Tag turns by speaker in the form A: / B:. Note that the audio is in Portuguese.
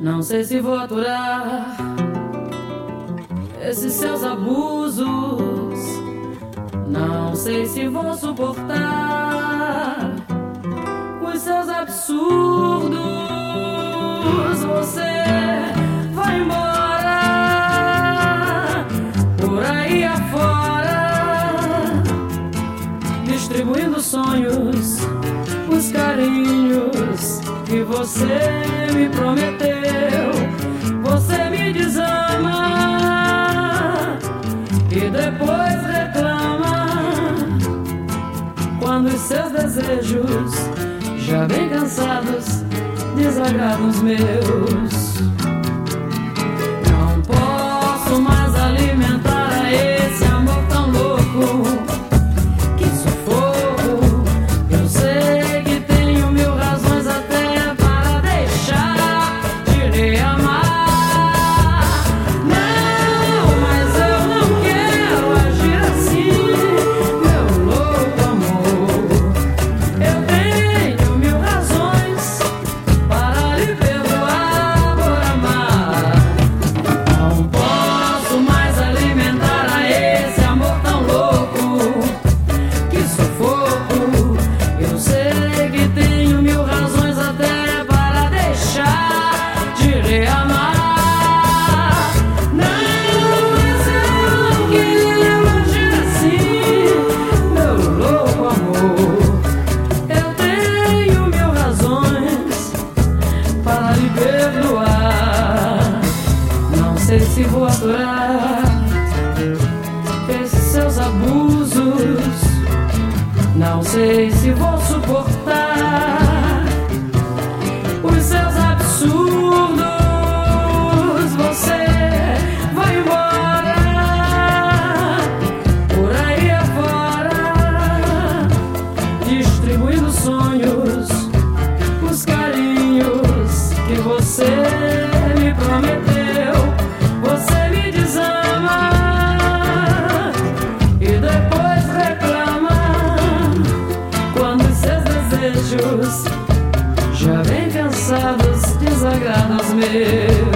A: Não sei se vou aturar esses seus abusos. Não sei se vou suportar os seus absurdos. Você vai embora por aí afora, distribuindo sonhos, os carinhos que você me prometeu. Você me desama e depois reclama quando os seus desejos já bem cansados desagradam os meus. Não posso mais alimentar esse amor tão louco. Que sufoco. Eu sei que tenho mil razões até para deixar de lhe amar. Não, mas eu não quero agir assim, meu louco amor. Eu tenho mil razões para lhe perdoar por amar. Não posso mais alimentar a esse amor tão louco. Que sufoco. Eu sei que tenho mil razões até para deixar de lhe amar. Não, mas eu não quero agir assim, meu louco amor. Eu tenho mil razões para lhe perdoar. Não sei se vou aturar esses seus abusos. Não sei se vou suportar os seus absurdos. Você vai embora por aí afora, distribuindo sonhos, os carinhos que você me prometeu. Você me desama e depois reclama quando os seus desejos já bem cansados desagradam os meus.